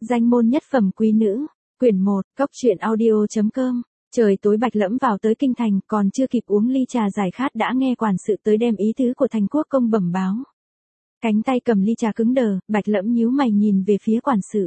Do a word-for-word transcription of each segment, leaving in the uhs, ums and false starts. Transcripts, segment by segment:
Danh môn nhất phẩm quý nữ, quyển một, cốc truyện audio.com. Trời tối Bạch Lẫm vào tới kinh thành, còn chưa kịp uống ly trà giải khát đã nghe quản sự tới đem ý tứ của thành quốc công bẩm báo. Cánh tay cầm ly trà cứng đờ, Bạch Lẫm nhíu mày nhìn về phía quản sự.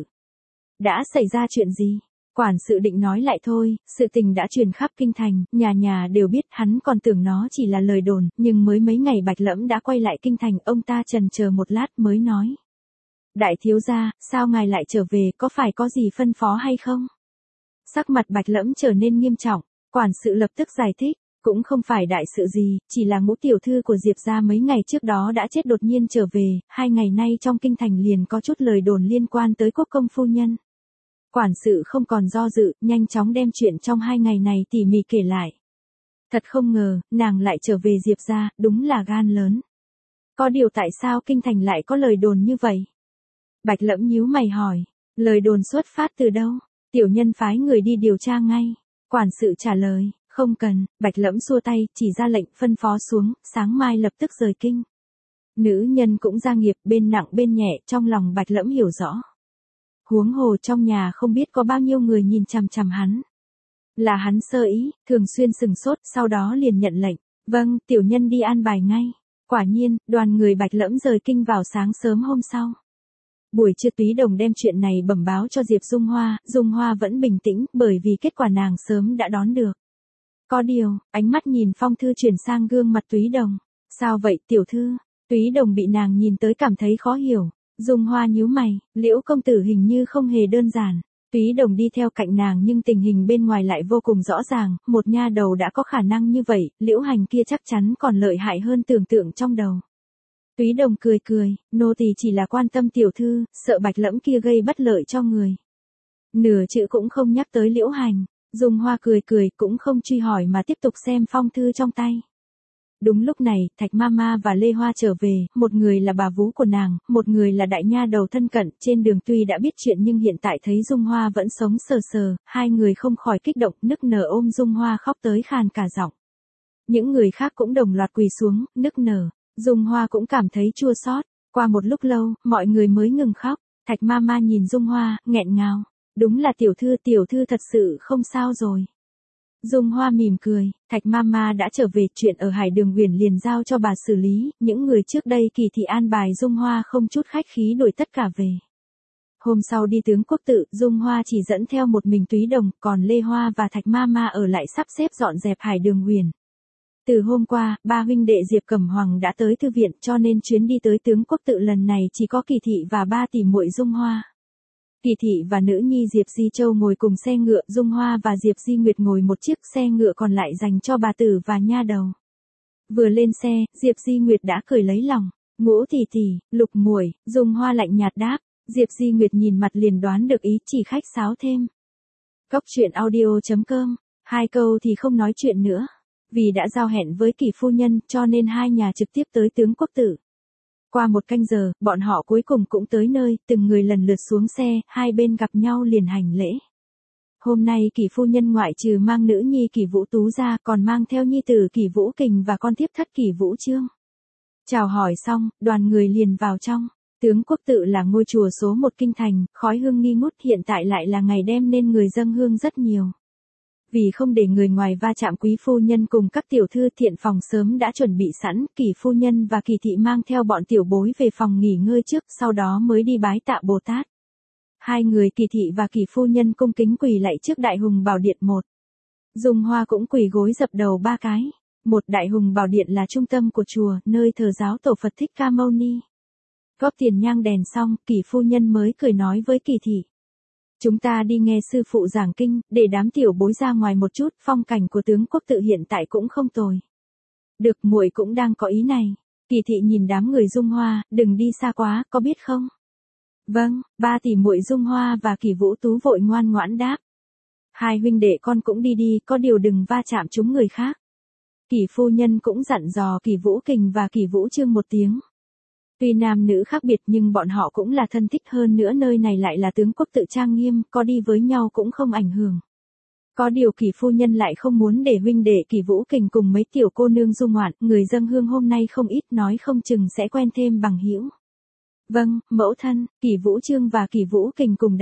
Đã xảy ra chuyện gì? Quản sự định nói lại thôi, sự tình đã truyền khắp kinh thành, nhà nhà đều biết, hắn còn tưởng nó chỉ là lời đồn, nhưng mới mấy ngày Bạch Lẫm đã quay lại kinh thành, ông ta chần chờ một lát mới nói. Đại thiếu gia, sao ngài lại trở về, có phải có gì phân phó hay không? Sắc mặt Bạch Lẫm trở nên nghiêm trọng, quản sự lập tức giải thích, cũng không phải đại sự gì, chỉ là ngũ tiểu thư của Diệp gia mấy ngày trước đó đã chết đột nhiên trở về, hai ngày nay trong kinh thành liền có chút lời đồn liên quan tới quốc công phu nhân. Quản sự không còn do dự, nhanh chóng đem chuyện trong hai ngày này tỉ mỉ kể lại. Thật không ngờ, nàng lại trở về Diệp gia, đúng là gan lớn. Có điều tại sao kinh thành lại có lời đồn như vậy? Bạch Lẫm nhíu mày hỏi, lời đồn xuất phát từ đâu? Tiểu nhân phái người đi điều tra ngay. Quản sự trả lời, không cần. Bạch Lẫm xua tay, chỉ ra lệnh phân phó xuống, sáng mai lập tức rời kinh. Nữ nhân cũng gia nghiệp, bên nặng bên nhẹ, trong lòng Bạch Lẫm hiểu rõ. Huống hồ trong nhà không biết có bao nhiêu người nhìn chằm chằm hắn. Là hắn sơ ý, thường xuyên sừng sốt, sau đó liền nhận lệnh. Vâng, tiểu nhân đi an bài ngay. Quả nhiên, đoàn người Bạch Lẫm rời kinh vào sáng sớm hôm sau. Buổi trưa Túy Đồng đem chuyện này bẩm báo cho Diệp Dung Hoa, Dung Hoa vẫn bình tĩnh, bởi vì kết quả nàng sớm đã đón được. Có điều, ánh mắt nhìn phong thư chuyển sang gương mặt Túy Đồng. Sao vậy tiểu thư? Túy Đồng bị nàng nhìn tới cảm thấy khó hiểu. Dung Hoa nhíu mày, Liễu công tử hình như không hề đơn giản. Túy Đồng đi theo cạnh nàng nhưng tình hình bên ngoài lại vô cùng rõ ràng, một nha đầu đã có khả năng như vậy, Liễu Hành kia chắc chắn còn lợi hại hơn tưởng tượng trong đầu. Túy Đồng cười cười, nô tỳ chỉ là quan tâm tiểu thư, sợ Bạch Lẫm kia gây bất lợi cho người. Nửa chữ cũng không nhắc tới Liễu Hành. Dung Hoa cười cười, cũng không truy hỏi mà tiếp tục xem phong thư trong tay. Đúng lúc này, Thạch Mama và Lê Hoa trở về, một người là bà vú của nàng, một người là đại nha đầu thân cận, trên đường tuy đã biết chuyện nhưng hiện tại thấy Dung Hoa vẫn sống sờ sờ, hai người không khỏi kích động, nức nở ôm Dung Hoa khóc tới khàn cả giọng. Những người khác cũng đồng loạt quỳ xuống, nức nở. Dung Hoa cũng cảm thấy chua xót. Qua một lúc lâu, mọi người mới ngừng khóc. Thạch Mama nhìn Dung Hoa, nghẹn ngào. Đúng là tiểu thư, tiểu thư thật sự không sao rồi. Dung Hoa mỉm cười, Thạch Mama đã trở về, chuyện ở Hải Đường Uyển liền giao cho bà xử lý, những người trước đây kỳ thị an bài Dung Hoa không chút khách khí đuổi tất cả về. Hôm sau đi tướng quốc tự, Dung Hoa chỉ dẫn theo một mình Túy Đồng, còn Lê Hoa và Thạch Mama ở lại sắp xếp dọn dẹp Hải Đường Uyển. Từ hôm qua, ba huynh đệ Diệp Cẩm Hoàng đã tới thư viện, cho nên chuyến đi tới tướng quốc tự lần này chỉ có Kỳ thị và ba tỷ muội Dung Hoa. Kỳ thị và nữ nhi Diệp Di Châu ngồi cùng xe ngựa, Dung Hoa và Diệp Di Nguyệt ngồi một chiếc xe ngựa còn lại dành cho bà tử và nha đầu. Vừa lên xe, Diệp Di Nguyệt đã cười lấy lòng. Ngũ tỷ tỷ, Lục muội, Dung Hoa lạnh nhạt đáp. Diệp Di Nguyệt nhìn mặt liền đoán được ý, chỉ khách sáo thêm. Cốc truyện audio.com, hai câu thì không nói chuyện nữa. Vì đã giao hẹn với Kỳ phu nhân, cho nên hai nhà trực tiếp tới tướng quốc tử. Qua một canh giờ, bọn họ cuối cùng cũng tới nơi, từng người lần lượt xuống xe, hai bên gặp nhau liền hành lễ. Hôm nay Kỳ phu nhân ngoại trừ mang nữ nhi Kỳ Vũ Tú ra, còn mang theo nhi tử Kỳ Vũ Kình và con thiếp thất Kỳ Vũ Chương. Chào hỏi xong, đoàn người liền vào trong. Tướng quốc tự là ngôi chùa số một kinh thành, khói hương nghi ngút, hiện tại lại là ngày đêm nên người dâng hương rất nhiều. Vì không để người ngoài va chạm quý phu nhân cùng các tiểu thư, thiện phòng sớm đã chuẩn bị sẵn, Kỳ phu nhân và Kỳ thị mang theo bọn tiểu bối về phòng nghỉ ngơi trước, sau đó mới đi bái tạ Bồ Tát. Hai người Kỳ thị và Kỳ phu nhân cung kính quỳ lạy trước Đại Hùng Bảo Điện một. Dung Hoa cũng quỳ gối dập đầu ba cái. Một Đại Hùng Bảo Điện là trung tâm của chùa, nơi thờ giáo tổ Phật Thích Ca Mâu Ni. Góp tiền nhang đèn xong, Kỳ phu nhân mới cười nói với Kỳ thị. Chúng ta đi nghe sư phụ giảng kinh, để đám tiểu bối ra ngoài một chút, phong cảnh của tướng quốc tự hiện tại cũng không tồi. Được, muội cũng đang có ý này. Kỳ thị nhìn đám người Dung Hoa, đừng đi xa quá, có biết không? Vâng, ba tỷ muội Dung Hoa và Kỳ Vũ Tú vội ngoan ngoãn đáp. Hai huynh đệ con cũng đi đi, có điều đừng va chạm chúng người khác. Kỳ phu nhân cũng dặn dò Kỳ Vũ Kình và Kỳ Vũ Chương một tiếng. Tuy nam nữ khác biệt nhưng bọn họ cũng là thân thích, hơn nữa nơi này lại là tướng quốc tự trang nghiêm, có đi với nhau cũng không ảnh hưởng. Có điều Kỳ phu nhân lại không muốn để huynh đệ Kỳ Vũ Kình cùng mấy tiểu cô nương du ngoạn, người dâng hương hôm nay không ít, nói không chừng sẽ quen thêm bằng hữu. Vâng, mẫu thân, Kỳ Vũ Chương và Kỳ Vũ Kình cùng đáp.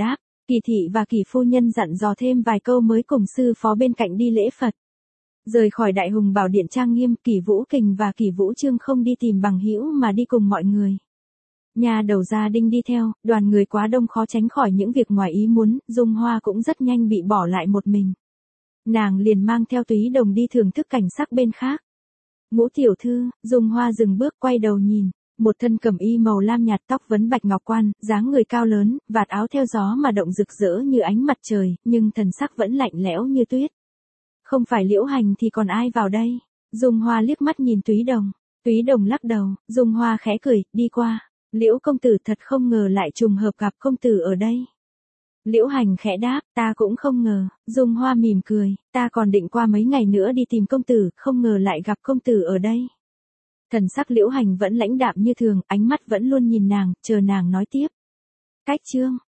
Kỳ thị và Kỳ phu nhân dặn dò thêm vài câu mới cùng sư phó bên cạnh đi lễ Phật. Rời khỏi Đại Hùng Bảo Điện trang nghiêm, Kỳ Vũ Kình và Kỳ Vũ Trương không đi tìm bằng hữu mà đi cùng mọi người. Nhà đầu gia đình đi theo, đoàn người quá đông khó tránh khỏi những việc ngoài ý muốn, Dung Hoa cũng rất nhanh bị bỏ lại một mình. Nàng liền mang theo Túy Đồng đi thưởng thức cảnh sắc bên khác. Ngũ tiểu thư, Dung Hoa dừng bước quay đầu nhìn, một thân cẩm y màu lam nhạt, tóc vấn bạch ngọc quan, dáng người cao lớn, vạt áo theo gió mà động rực rỡ như ánh mặt trời, nhưng thần sắc vẫn lạnh lẽo như tuyết. Không phải Liễu Hành thì còn ai vào đây? Dung Hoa liếc mắt nhìn Túy Đồng. Túy Đồng lắc đầu, Dung Hoa khẽ cười, đi qua. Liễu công tử, thật không ngờ lại trùng hợp gặp công tử ở đây. Liễu Hành khẽ đáp, ta cũng không ngờ. Dung Hoa mỉm cười, ta còn định qua mấy ngày nữa đi tìm công tử, không ngờ lại gặp công tử ở đây. Thần sắc Liễu Hành vẫn lãnh đạm như thường, ánh mắt vẫn luôn nhìn nàng, chờ nàng nói tiếp. Cách chương